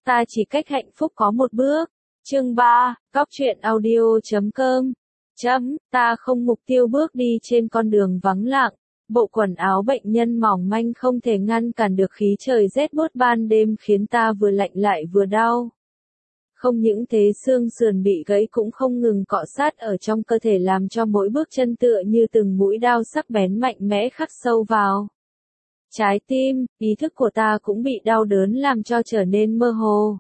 Ta chỉ cách hạnh phúc có một bước. Chương 3, Góc truyện audio.com. Ta không mục tiêu bước đi trên con đường vắng lặng. Bộ quần áo bệnh nhân mỏng manh không thể ngăn cản được khí trời rét buốt ban đêm khiến ta vừa lạnh lại vừa đau. Không những thế xương sườn bị gãy cũng không ngừng cọ sát ở trong cơ thể làm cho mỗi bước chân tựa như từng mũi đao sắc bén mạnh mẽ khắc sâu vào. Trái tim, ý thức của ta cũng bị đau đớn làm cho trở nên mơ hồ.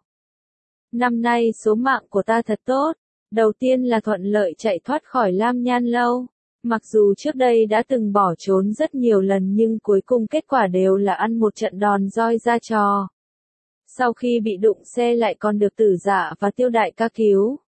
Năm nay số mạng của ta thật tốt. Đầu tiên là thuận lợi chạy thoát khỏi Lam Nhan Lâu. Mặc dù trước đây đã từng bỏ trốn rất nhiều lần nhưng cuối cùng kết quả đều là ăn một trận đòn roi ra trò. Sau khi bị đụng xe lại còn được Tử Dạ và Tiêu Đại ca cứu.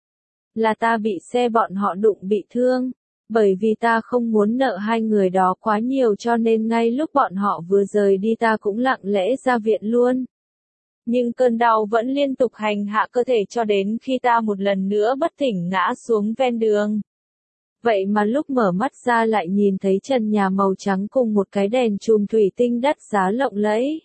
Là ta bị xe bọn họ đụng bị thương. Bởi vì ta không muốn nợ hai người đó quá nhiều cho nên ngay lúc bọn họ vừa rời đi ta cũng lặng lẽ ra viện luôn. Nhưng cơn đau vẫn liên tục hành hạ cơ thể cho đến khi ta một lần nữa bất tỉnh ngã xuống ven đường. Vậy mà lúc mở mắt ra lại nhìn thấy trần nhà màu trắng cùng một cái đèn chùm thủy tinh đắt giá lộng lẫy.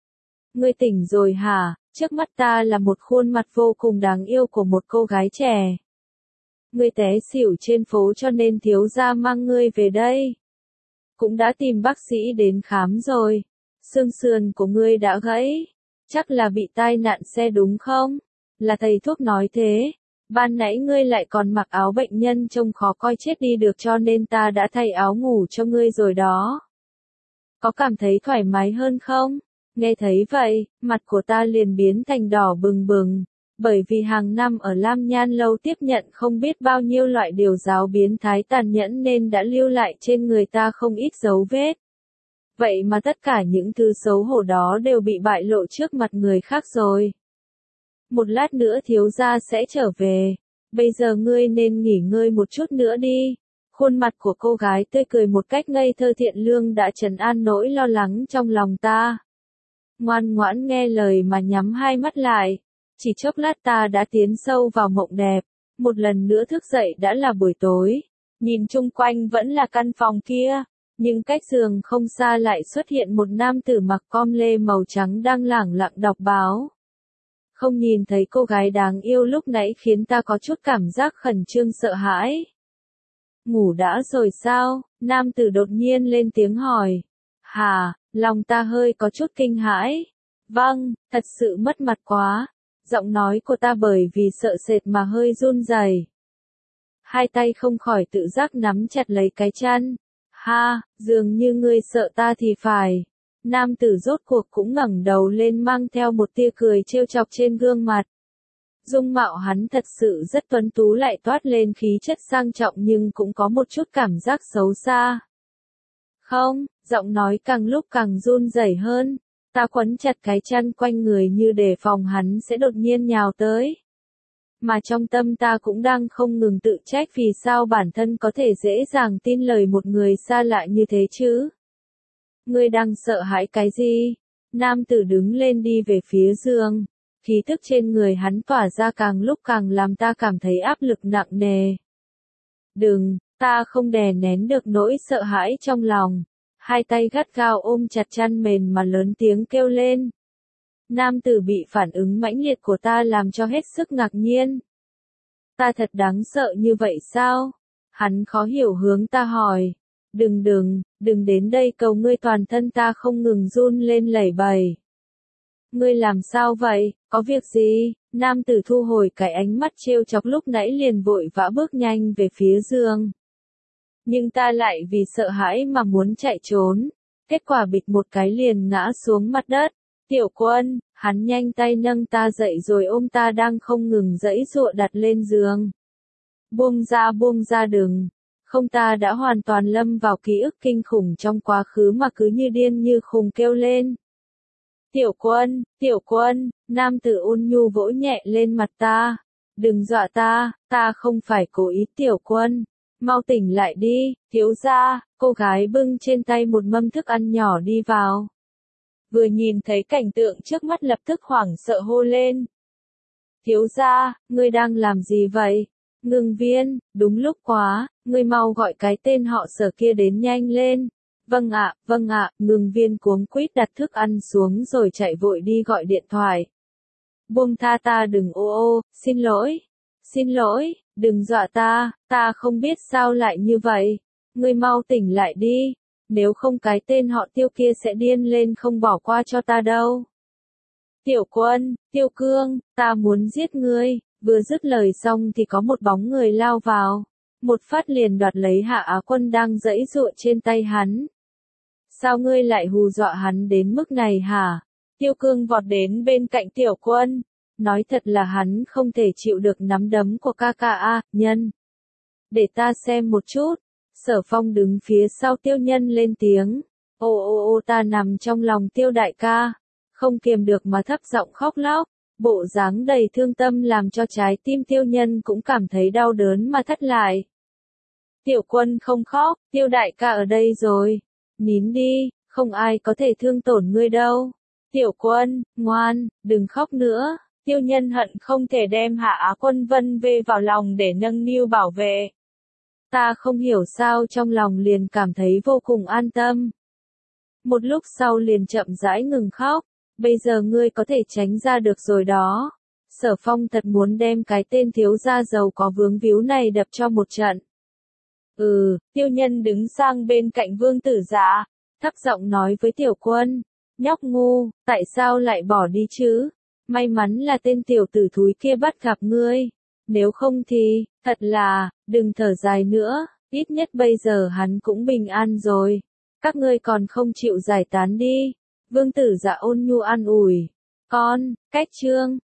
Ngươi tỉnh rồi hả? Trước mắt ta là một khuôn mặt vô cùng đáng yêu của một cô gái trẻ. Ngươi té xỉu trên phố cho nên thiếu gia mang ngươi về đây. Cũng đã tìm bác sĩ đến khám rồi. Xương sườn của ngươi đã gãy. Chắc là bị tai nạn xe đúng không? Là thầy thuốc nói thế. Ban nãy ngươi lại còn mặc áo bệnh nhân trông khó coi chết đi được cho nên ta đã thay áo ngủ cho ngươi rồi đó. Có cảm thấy thoải mái hơn không? Nghe thấy vậy, mặt của ta liền biến thành đỏ bừng bừng. Bởi vì hàng năm ở Lam Nhan Lâu tiếp nhận không biết bao nhiêu loại điều giáo biến thái tàn nhẫn nên đã lưu lại trên người ta không ít dấu vết. Vậy mà tất cả những thứ xấu hổ đó đều bị bại lộ trước mặt người khác rồi. Một lát nữa thiếu gia sẽ trở về. Bây giờ ngươi nên nghỉ ngơi một chút nữa đi. Khuôn mặt của cô gái tươi cười một cách ngây thơ thiện lương đã trấn an nỗi lo lắng trong lòng ta. Ngoan ngoãn nghe lời mà nhắm hai mắt lại. Chỉ chốc lát ta đã tiến sâu vào mộng đẹp. Một lần nữa thức dậy đã là buổi tối. Nhìn chung quanh vẫn là căn phòng kia. Nhưng cách giường không xa lại xuất hiện một nam tử mặc com lê màu trắng đang lẳng lặng đọc báo. Không nhìn thấy cô gái đáng yêu lúc nãy khiến ta có chút cảm giác khẩn trương sợ hãi. Ngủ đã rồi sao? Nam tử đột nhiên lên tiếng hỏi. Hà, lòng ta hơi có chút kinh hãi. Vâng, thật sự mất mặt quá. Giọng nói của ta bởi vì sợ sệt mà hơi run rẩy. Hai tay không khỏi tự giác nắm chặt lấy cái chăn. Ha, dường như ngươi sợ ta thì phải. Nam tử rốt cuộc cũng ngẩng đầu lên mang theo một tia cười trêu chọc trên gương mặt. Dung mạo hắn thật sự rất tuấn tú lại toát lên khí chất sang trọng nhưng cũng có một chút cảm giác xấu xa. Không, giọng nói càng lúc càng run rẩy hơn. Ta quấn chặt cái chăn quanh người như để phòng hắn sẽ đột nhiên nhào tới. Mà trong tâm ta cũng đang không ngừng tự trách vì sao bản thân có thể dễ dàng tin lời một người xa lạ như thế chứ. Ngươi đang sợ hãi cái gì? Nam tử đứng lên đi về phía giường. Khí tức trên người hắn tỏa ra càng lúc càng làm ta cảm thấy áp lực nặng nề. Đừng, ta không đè nén được nỗi sợ hãi trong lòng. Hai tay gắt gao ôm chặt chăn mền mà lớn tiếng kêu lên. Nam tử bị phản ứng mãnh liệt của ta làm cho hết sức ngạc nhiên. Ta thật đáng sợ như vậy sao? Hắn khó hiểu hướng ta hỏi. Đừng đến đây cầu ngươi, toàn thân ta không ngừng run lên lẩy bẩy. Ngươi làm sao vậy, có việc gì? Nam tử thu hồi cái ánh mắt trêu chọc lúc nãy liền vội vã bước nhanh về phía giường. Nhưng ta lại vì sợ hãi mà muốn chạy trốn. Kết quả bịch một cái liền ngã xuống mặt đất. Tiểu Quân, hắn nhanh tay nâng ta dậy rồi ôm ta đang không ngừng giãy giụa đặt lên giường. Buông ra đừng. Không, ta đã hoàn toàn lâm vào ký ức kinh khủng trong quá khứ mà cứ như điên như khùng kêu lên. Tiểu Quân, nam tử ôn nhu vỗ nhẹ lên mặt ta. Đừng dọa ta không phải cố ý. Tiểu Quân, mau tỉnh lại đi, thiếu gia. Cô gái bưng trên tay một mâm thức ăn nhỏ đi vào. Vừa nhìn thấy cảnh tượng trước mắt lập tức hoảng sợ hô lên. Thiếu gia, ngươi đang làm gì vậy? Ngưng Viên, đúng lúc quá, ngươi mau gọi cái tên họ Sở kia đến nhanh lên. Vâng ạ, Ngưng Viên cuống quýt đặt thức ăn xuống rồi chạy vội đi gọi điện thoại. buông tha ta đừng ô, xin lỗi, đừng dọa ta không biết sao lại như vậy, ngươi mau tỉnh lại đi, nếu không cái tên họ Tiêu kia sẽ điên lên không bỏ qua cho ta đâu. Tiểu Quân, Tiêu Cương, ta muốn giết ngươi, vừa dứt lời xong thì có một bóng người lao vào, một phát liền đoạt lấy Hạ Á Quân đang giãy giụa trên tay hắn. Sao ngươi lại hù dọa hắn đến mức này hả? Tiêu Cương vọt đến bên cạnh Tiểu Quân, nói thật là hắn không thể chịu được nắm đấm của ca ca a, Nhân. Để ta xem một chút. Sở Phong đứng phía sau Tiêu Nhân lên tiếng. Ô ta nằm trong lòng Tiêu đại ca. Không kiềm được mà thấp giọng khóc lóc. Bộ dáng đầy thương tâm làm cho trái tim Tiêu Nhân cũng cảm thấy đau đớn mà thắt lại. Tiểu Quân không khóc, Tiêu đại ca ở đây rồi. Nín đi, không ai có thể thương tổn ngươi đâu. Tiểu Quân, ngoan, đừng khóc nữa. Tiêu Nhân hận không thể đem Hạ Á Quân vân về vào lòng để nâng niu bảo vệ. Ta không hiểu sao trong lòng liền cảm thấy vô cùng an tâm. Một lúc sau liền chậm rãi ngừng khóc. Bây giờ ngươi có thể tránh ra được rồi đó. Sở Phong thật muốn đem cái tên thiếu gia giàu có vướng víu này đập cho một trận. Tiêu Nhân đứng sang bên cạnh Vương Tử Dạ, thấp giọng nói với Tiểu Quân, nhóc ngu, tại sao lại bỏ đi chứ? May mắn là tên tiểu tử thúi kia bắt gặp ngươi, nếu không thì, thật là, đừng thở dài nữa, ít nhất bây giờ hắn cũng bình an rồi. Các ngươi còn không chịu giải tán đi. Vương Tử Dạ ôn nhu an ủi. Con, cách chương.